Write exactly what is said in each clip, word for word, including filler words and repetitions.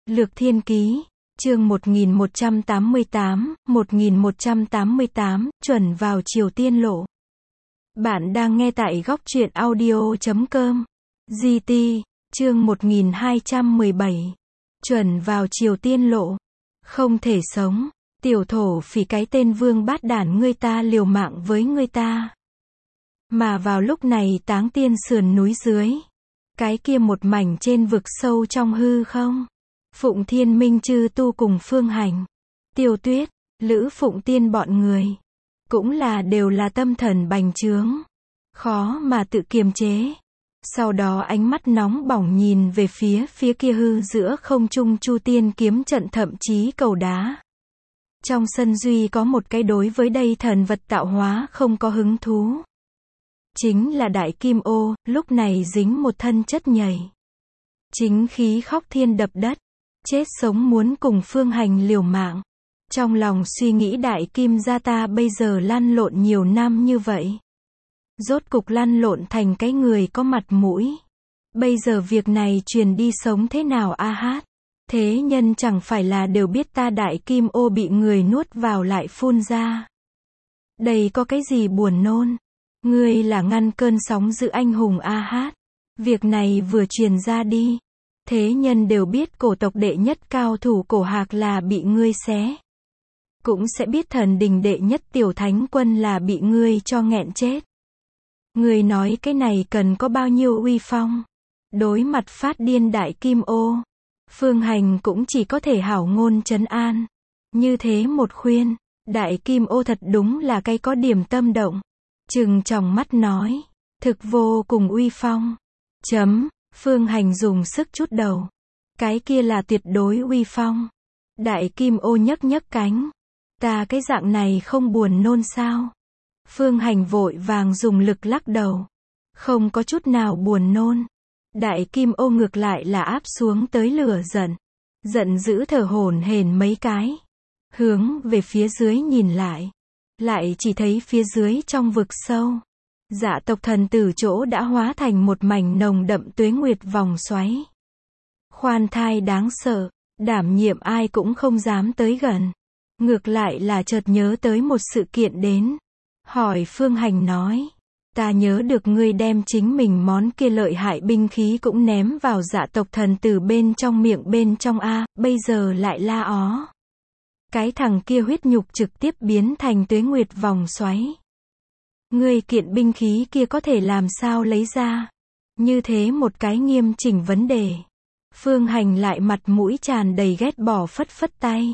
Lược Thiên Ký, chương một nghìn một trăm tám mươi tám, một nghìn một trăm tám mươi tám, chuẩn vào chiều tiên lộ. Bạn đang nghe tại góc truyện audio chấm com. giê tê, chương một nghìn hai trăm mười bảy. Chuẩn vào chiều tiên lộ. Không thể sống. Tiểu thổ phỉ cái tên vương bát đản ngươi ta liều mạng với ngươi ta. Mà vào lúc này Táng Tiên sườn núi dưới. Cái kia một mảnh trên vực sâu trong hư không. Phụng Thiên Minh Chư Tu cùng Phương Hành, Tiêu Tuyết, Lữ Phụng Tiên bọn người. Cũng là đều là tâm thần bành trướng. Khó mà tự kiềm chế. Sau đó ánh mắt nóng bỏng nhìn về phía phía kia hư giữa không trung Chu Tiên kiếm trận thậm chí cầu đá. Trong sân duy có một cái đối với đây thần vật tạo hóa không có hứng thú. Chính là Đại Kim Ô, lúc này dính một thân chất nhầy. Chính khí khóc thiên đập đất. Chết sống muốn cùng Phương Hành liều mạng. Trong lòng suy nghĩ Đại Kim gia ta bây giờ lăn lộn nhiều năm như vậy. Rốt cục lăn lộn thành cái người có mặt mũi. Bây giờ việc này truyền đi sống thế nào a hát. Thế nhân chẳng phải là đều biết ta Đại Kim Ô bị người nuốt vào lại phun ra. Đây có cái gì buồn nôn. Ngươi là ngăn cơn sóng dữ anh hùng a hát. Việc này vừa truyền ra đi. Thế nhân đều biết cổ tộc đệ nhất cao thủ cổ hạc là bị ngươi xé. Cũng sẽ biết thần đình đệ nhất tiểu thánh quân là bị ngươi cho nghẹn chết. Ngươi nói cái này cần có bao nhiêu uy phong. Đối mặt phát điên Đại Kim Ô. Phương Hành cũng chỉ có thể hảo ngôn trấn an. Như thế một khuyên. Đại Kim Ô thật đúng là cái có điểm tâm động. Trừng tròng mắt nói. Thực vô cùng uy phong. Chấm. Phương Hành dùng sức chút đầu. Cái kia là tuyệt đối uy phong. Đại Kim Ô nhấc nhấc cánh. Ta cái dạng này không buồn nôn sao? Phương Hành vội vàng dùng lực lắc đầu. Không có chút nào buồn nôn. Đại Kim Ô ngược lại là áp xuống tới lửa giận. Giận dữ thở hổn hển mấy cái. Hướng về phía dưới nhìn lại. Lại chỉ thấy phía dưới trong vực sâu. Dạ tộc thần tử chỗ đã hóa thành một mảnh nồng đậm tuế nguyệt vòng xoáy. Khoan thai đáng sợ, đảm nhiệm ai cũng không dám tới gần. Ngược lại là chợt nhớ tới một sự kiện đến. Hỏi Phương Hành nói. Ta nhớ được ngươi đem chính mình món kia lợi hại binh khí cũng ném vào dạ tộc thần tử bên trong miệng bên trong a, bây giờ lại la ó. Cái thằng kia huyết nhục trực tiếp biến thành tuế nguyệt vòng xoáy. Ngươi kiện binh khí kia có thể làm sao lấy ra? Như thế một cái nghiêm chỉnh vấn đề. Phương Hành lại mặt mũi tràn đầy ghét bỏ phất phất tay.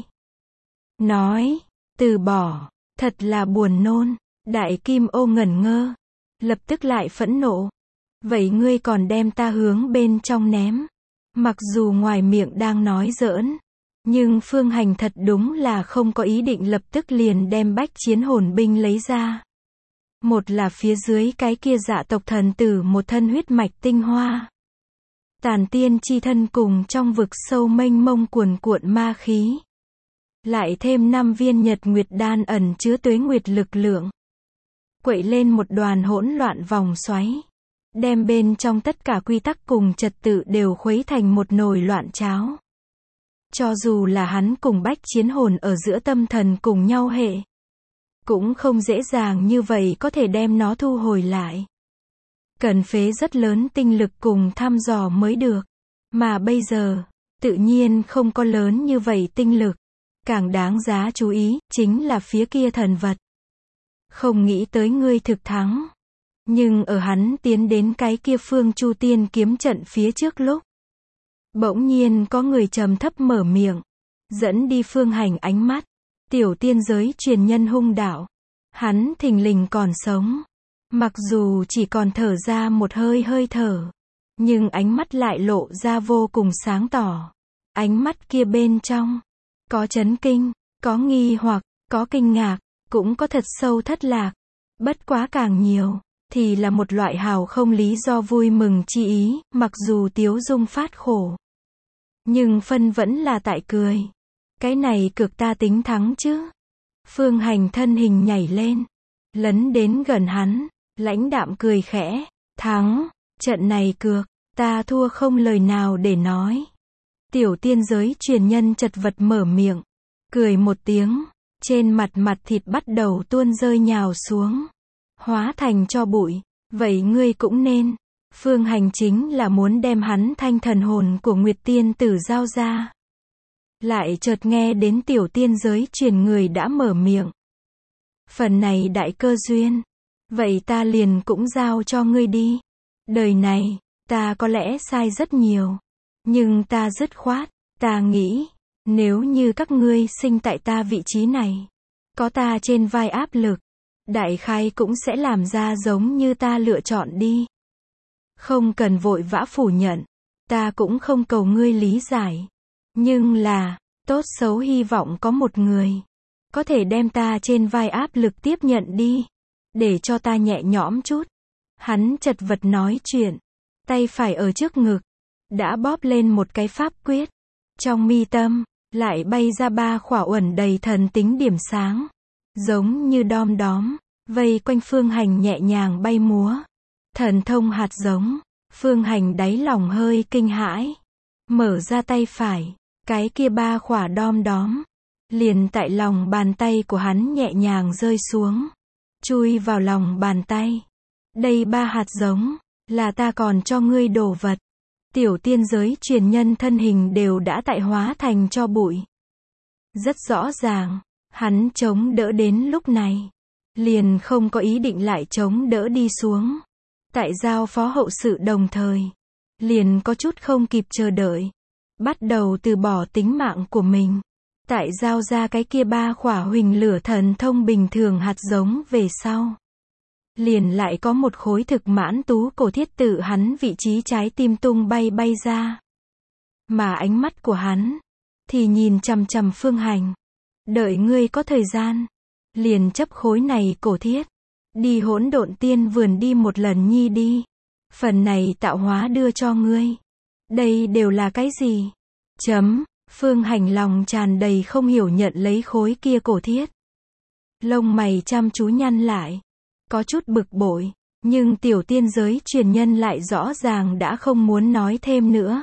Nói, từ bỏ, thật là buồn nôn. Đại Kim Ô ngẩn ngơ. Lập tức lại phẫn nộ. Vậy ngươi còn đem ta hướng bên trong ném. Mặc dù ngoài miệng đang nói giỡn. Nhưng Phương Hành thật đúng là không có ý định lập tức liền đem bách chiến hồn binh lấy ra. Một là phía dưới cái kia dạ tộc thần tử một thân huyết mạch tinh hoa. Tàn tiên chi thân cùng trong vực sâu mênh mông cuồn cuộn ma khí. Lại thêm năm viên nhật nguyệt đan ẩn chứa tuế nguyệt lực lượng. Quậy lên một đoàn hỗn loạn vòng xoáy. Đem bên trong tất cả quy tắc cùng trật tự đều khuấy thành một nồi loạn cháo. Cho dù là hắn cùng bách chiến hồn ở giữa tâm thần cùng nhau hệ. Cũng không dễ dàng như vậy có thể đem nó thu hồi lại. Cần phế rất lớn tinh lực cùng thăm dò mới được. Mà bây giờ, tự nhiên không có lớn như vậy tinh lực. Càng đáng giá chú ý, chính là phía kia thần vật. Không nghĩ tới ngươi thực thắng. Nhưng ở hắn tiến đến cái kia phương Chu Tiên kiếm trận phía trước lúc. Bỗng nhiên có người trầm thấp mở miệng. Dẫn đi Phương Hành ánh mắt. Tiểu tiên giới truyền nhân hung đạo. Hắn thình lình còn sống. Mặc dù chỉ còn thở ra một hơi hơi thở. Nhưng ánh mắt lại lộ ra vô cùng sáng tỏ. Ánh mắt kia bên trong. Có chấn kinh, có nghi hoặc, có kinh ngạc, cũng có thật sâu thất lạc. Bất quá càng nhiều, thì là một loại hào không lý do vui mừng chi ý, mặc dù tiếu dung phát khổ. Nhưng phân vẫn là tại cười. Cái này cược ta tính thắng chứ. Phương Hành thân hình nhảy lên. Lấn đến gần hắn. Lãnh đạm cười khẽ. Thắng. Trận này cược. Ta thua không lời nào để nói. Tiểu tiên giới truyền nhân chật vật mở miệng, cười một tiếng, trên mặt mặt thịt bắt đầu tuôn rơi nhào xuống, hóa thành tro bụi. Vậy ngươi cũng nên. Phương Hành chính là muốn đem hắn thanh thần hồn của Nguyệt Tiên Tử giao ra. Lại chợt nghe đến tiểu tiên giới truyền người đã mở miệng. Phần này đại cơ duyên. Vậy ta liền cũng giao cho ngươi đi. Đời này, ta có lẽ sai rất nhiều. Nhưng ta dứt khoát, ta nghĩ, nếu như các ngươi sinh tại ta vị trí này, có ta trên vai áp lực, đại khái cũng sẽ làm ra giống như ta lựa chọn đi. Không cần vội vã phủ nhận, ta cũng không cầu ngươi lý giải. Nhưng là, tốt xấu hy vọng có một người, có thể đem ta trên vai áp lực tiếp nhận đi, để cho ta nhẹ nhõm chút. Hắn chật vật nói chuyện, tay phải ở trước ngực, đã bóp lên một cái pháp quyết. Trong mi tâm, lại bay ra ba khỏa uẩn đầy thần tính điểm sáng, giống như đom đóm, vây quanh Phương Hành nhẹ nhàng bay múa. Thần thông hạt giống, Phương Hành đáy lòng hơi kinh hãi. Mở ra tay phải, cái kia ba khỏa đom đóm, liền tại lòng bàn tay của hắn nhẹ nhàng rơi xuống, chui vào lòng bàn tay. Đây ba hạt giống, là ta còn cho ngươi đồ vật. Tiểu tiên giới truyền nhân thân hình đều đã tại hóa thành tro bụi. Rất rõ ràng, hắn chống đỡ đến lúc này, liền không có ý định lại chống đỡ đi xuống. Tại giao phó hậu sự đồng thời, liền có chút không kịp chờ đợi, bắt đầu từ bỏ tính mạng của mình. Tại giao ra cái kia ba khỏa huỳnh lửa thần thông bình thường hạt giống về sau, liền lại có một khối thực mãn tú cổ thiết tự hắn vị trí trái tim tung bay bay ra. Mà ánh mắt của hắn, thì nhìn chằm chằm Phương Hành. Đợi ngươi có thời gian, liền chấp khối này cổ thiết, đi hỗn độn tiên vườn đi một lần nhi đi. Phần này tạo hóa đưa cho ngươi. Đây đều là cái gì? Chấm, Phương Hành lòng tràn đầy không hiểu nhận lấy khối kia cổ thiết. Lông mày chăm chú nhăn lại, có chút bực bội, nhưng tiểu tiên giới truyền nhân lại rõ ràng đã không muốn nói thêm nữa.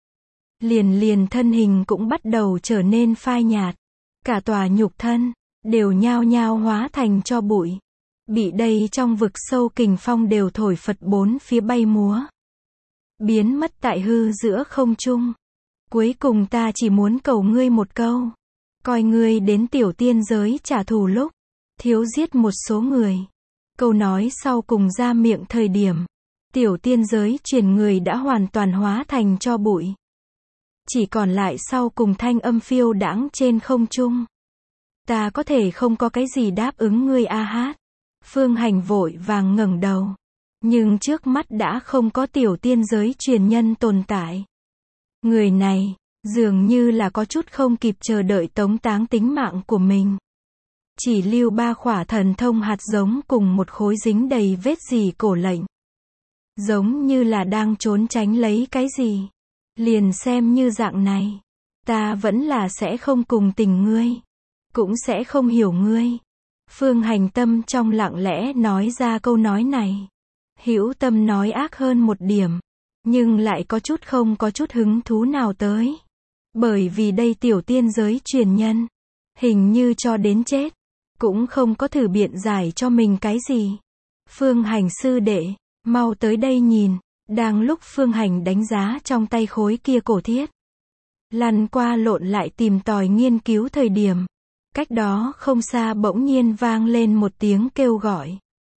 Liền liền thân hình cũng bắt đầu trở nên phai nhạt, cả tòa nhục thân, đều nhao nhao hóa thành tro bụi. Bị đây trong vực sâu kình phong đều thổi phật bốn phía bay múa, biến mất tại hư giữa không trung. Cuối cùng ta chỉ muốn cầu ngươi một câu, coi ngươi đến tiểu tiên giới trả thù lúc thiếu giết một số người. Câu nói sau cùng ra miệng thời điểm, tiểu tiên giới truyền người đã hoàn toàn hóa thành tro bụi. Chỉ còn lại sau cùng thanh âm phiêu đãng trên không trung. Ta có thể không có cái gì đáp ứng ngươi a hát. Phương Hành vội vàng ngẩng đầu, nhưng trước mắt đã không có tiểu tiên giới truyền nhân tồn tại. Người này, dường như là có chút không kịp chờ đợi tống táng tính mạng của mình. Chỉ lưu ba khỏa thần thông hạt giống cùng một khối dính đầy vết gì cổ lệnh. Giống như là đang trốn tránh lấy cái gì. Liền xem như dạng này, ta vẫn là sẽ không cùng tình ngươi, cũng sẽ không hiểu ngươi. Phương Hành tâm trong lặng lẽ nói ra câu nói này. Hữu tâm nói ác hơn một điểm, nhưng lại có chút không có chút hứng thú nào tới. Bởi vì đây tiểu tiên giới truyền nhân, hình như cho đến chết, cũng không có thử biện giải cho mình cái gì. Phương Hành sư đệ, mau tới đây nhìn. Đang lúc Phương Hành đánh giá trong tay khối kia cổ thiết, lăn qua lộn lại tìm tòi nghiên cứu thời điểm, cách đó không xa bỗng nhiên vang lên một tiếng kêu gọi.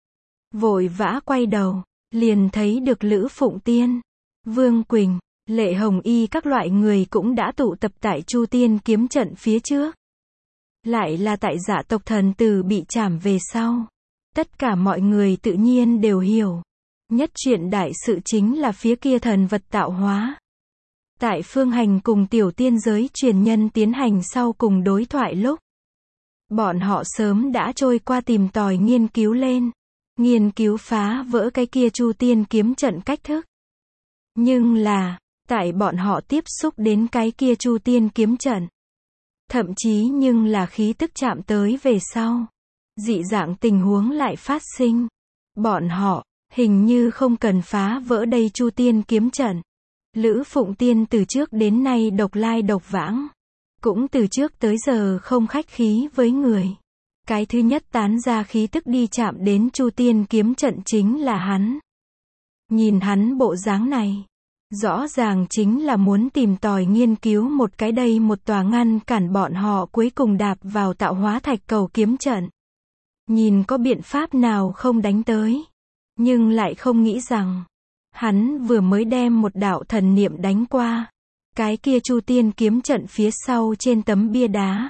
Vội vã quay đầu, liền thấy được Lữ Phụng Tiên, Vương Quỳnh, Lệ Hồng Y các loại người cũng đã tụ tập tại Chu Tiên kiếm trận phía trước. Lại là tại Dạ tộc thần tử bị trảm về sau. Tất cả mọi người tự nhiên đều hiểu. Nhất chuyện đại sự chính là phía kia thần vật tạo hóa. Tại Phương Hành cùng tiểu tiên giới truyền nhân tiến hành sau cùng đối thoại lúc, bọn họ sớm đã trôi qua tìm tòi nghiên cứu lên, nghiên cứu phá vỡ cái kia Chu Tiên kiếm trận cách thức. Nhưng là, tại bọn họ tiếp xúc đến cái kia Chu Tiên kiếm trận, thậm chí nhưng là khí tức chạm tới về sau, dị dạng tình huống lại phát sinh. Bọn họ hình như không cần phá vỡ đây Chu Tiên kiếm trận, Lữ Phụng Tiên từ trước đến nay độc lai độc vãng. Cũng từ trước tới giờ không khách khí với người. Cái thứ nhất tán ra khí tức đi chạm đến Chu Tiên kiếm trận chính là hắn. Nhìn hắn bộ dáng này, rõ ràng chính là muốn tìm tòi nghiên cứu một cái đây một tòa ngăn cản bọn họ cuối cùng đạp vào tạo hóa thạch cầu kiếm trận. Nhìn có biện pháp nào không đánh tới. Nhưng lại không nghĩ rằng, hắn vừa mới đem một đạo thần niệm đánh qua. Cái kia Chu Tiên kiếm trận phía sau trên tấm bia đá.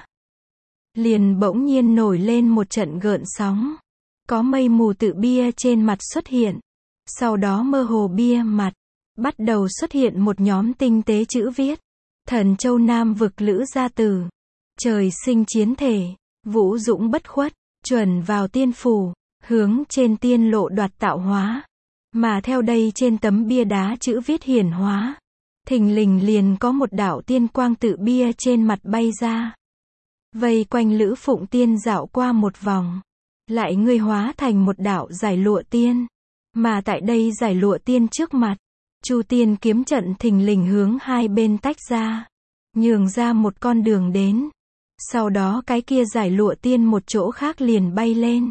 Liền bỗng nhiên nổi lên một trận gợn sóng. Có mây mù tự bia trên mặt xuất hiện. Sau đó mơ hồ bia mặt. Bắt đầu xuất hiện một nhóm tinh tế chữ viết. Thần Châu Nam vực Lữ Gia Tử. Trời sinh chiến thể. Vũ dũng bất khuất. Chuẩn vào tiên phủ. Hướng trên tiên lộ đoạt tạo hóa. Mà theo đây trên tấm bia đá chữ viết hiển hóa. Thình lình liền có một đạo tiên quang tự bia trên mặt bay ra. Vây quanh Lữ Phụng Tiên dạo qua một vòng. Lại ngươi hóa thành một đạo giải lụa tiên. Mà tại đây giải lụa tiên trước mặt. Chu Tiên kiếm trận thình lình hướng hai bên tách ra. Nhường ra một con đường đến. Sau đó cái kia giải lụa tiên một chỗ khác liền bay lên.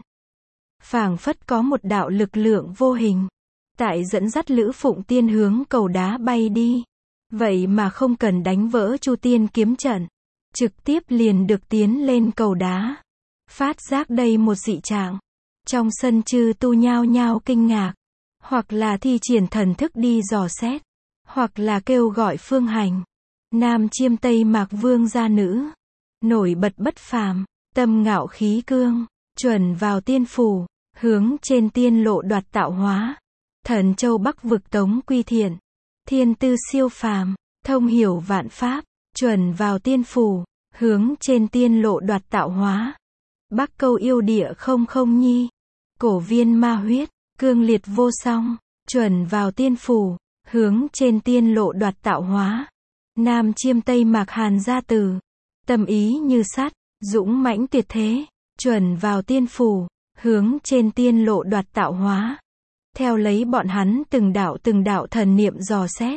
Phảng phất có một đạo lực lượng vô hình. Tại dẫn dắt Lữ Phụng Tiên hướng cầu đá bay đi. Vậy mà không cần đánh vỡ Chu Tiên kiếm trận. Trực tiếp liền được tiến lên cầu đá. Phát giác đây một dị trạng. Trong sân chư tu nhao nhao kinh ngạc. Hoặc là thi triển thần thức đi dò xét. Hoặc là kêu gọi phương hành. Nam chiêm Tây Mạc Vương gia nữ. Nổi bật bất phàm. Tâm ngạo khí cương. Chuẩn vào tiên phủ. Hướng trên tiên lộ đoạt tạo hóa. Thần Châu Bắc vực Tống Quy Thiện. Thiên tư siêu phàm. Thông hiểu vạn pháp. Chuẩn vào tiên phủ. Hướng trên tiên lộ đoạt tạo hóa. Bắc Câu yêu địa không không nhi. Cổ viên ma huyết. Cương liệt vô song. Chuẩn vào tiên phủ. Hướng trên tiên lộ đoạt tạo hóa. Nam chiêm Tây Mạc Hàn gia tử. Tâm ý như sắt. Dũng mãnh tuyệt thế. Chuẩn vào tiên phủ. Hướng trên tiên lộ đoạt tạo hóa. Theo lấy bọn hắn từng đạo từng đạo thần niệm dò xét.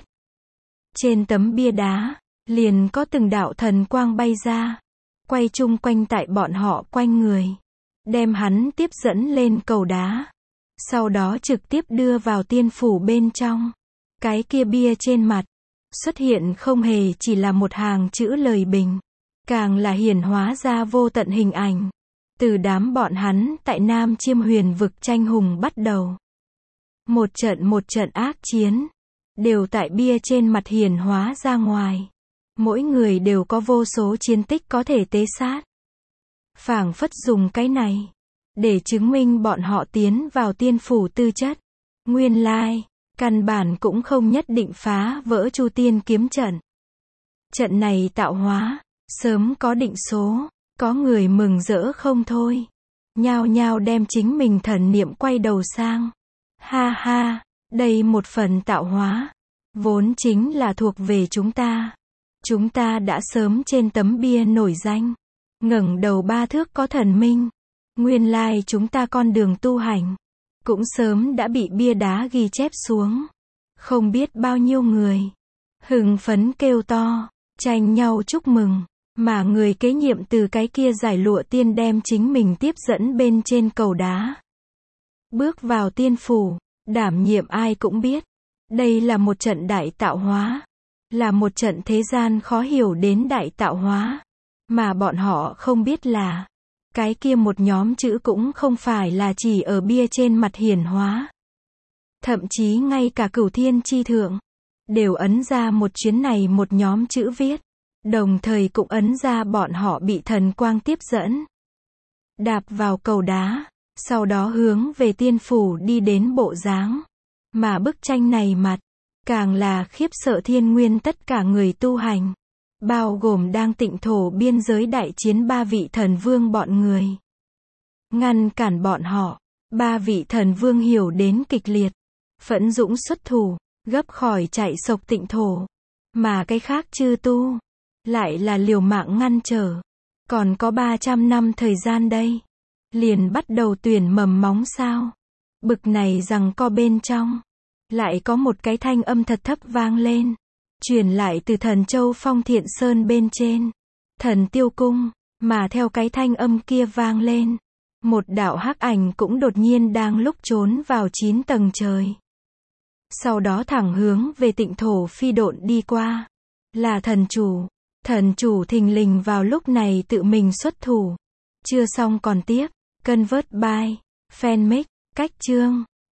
Trên tấm bia đá. Liền có từng đạo thần quang bay ra. Quay chung quanh tại bọn họ quanh người. Đem hắn tiếp dẫn lên cầu đá. Sau đó trực tiếp đưa vào tiên phủ bên trong. Cái kia bia trên mặt. Xuất hiện không hề chỉ là một hàng chữ lời bình. Càng là hiển hóa ra vô tận hình ảnh. Từ đám bọn hắn tại Nam Chiêm Huyền vực tranh hùng bắt đầu. Một trận một trận ác chiến. Đều tại bia trên mặt hiển hóa ra ngoài. Mỗi người đều có vô số chiến tích có thể tế sát. Phảng phất dùng cái này. Để chứng minh bọn họ tiến vào tiên phủ tư chất. Nguyên lai. Căn bản cũng không nhất định phá vỡ Chu Tiên kiếm trận. Trận này tạo hóa. Sớm có định số. Có người mừng rỡ không thôi. Nhao nhao đem chính mình thần niệm quay đầu sang. Ha ha. Đây một phần tạo hóa. Vốn chính là thuộc về chúng ta. Chúng ta đã sớm trên tấm bia nổi danh. Ngẩng đầu ba thước có thần minh. Nguyên lai chúng ta con đường tu hành. Cũng sớm đã bị bia đá ghi chép xuống. Không biết bao nhiêu người. Hưng phấn kêu to. Tranh nhau chúc mừng. Mà người kế nhiệm từ cái kia giải lụa tiên đem chính mình tiếp dẫn bên trên cầu đá. Bước vào tiên phủ. Đảm nhiệm ai cũng biết. Đây là một trận đại tạo hóa. Là một trận thế gian khó hiểu đến đại tạo hóa. Mà bọn họ không biết là. Cái kia một nhóm chữ cũng không phải là chỉ ở bia trên mặt hiển hóa. Thậm chí ngay cả cửu thiên chi thượng. Đều ấn ra một chuyến này một nhóm chữ viết. Đồng thời cũng ấn ra bọn họ bị thần quang tiếp dẫn. Đạp vào cầu đá. Sau đó hướng về tiên phủ đi đến bộ dáng. Mà bức tranh này mặt. Càng là khiếp sợ thiên nguyên tất cả người tu hành. Bao gồm đang tịnh thổ biên giới đại chiến ba vị thần vương bọn người. Ngăn cản bọn họ. Ba vị thần vương hiểu đến kịch liệt. Phẫn dũng xuất thủ. Gấp khỏi chạy sộc tịnh thổ. Mà cái khác chư tu. Lại là liều mạng ngăn trở. Còn có ba trăm năm thời gian đây. Liền bắt đầu tuyển mầm móng sao. Bực này rằng co bên trong. Lại có một cái thanh âm thật thấp vang lên. truyền lại từ thần châu Phong Thiện Sơn bên trên, Thần Tiêu Cung, mà theo cái thanh âm kia vang lên, một đạo hắc ảnh cũng đột nhiên đang lúc trốn vào chín tầng trời. Sau đó thẳng hướng về Tịnh Thổ phi độn đi qua, là thần chủ. Thần chủ thình lình vào lúc này tự mình xuất thủ. Chưa xong còn tiếp, Convert by Fanmix, cách chương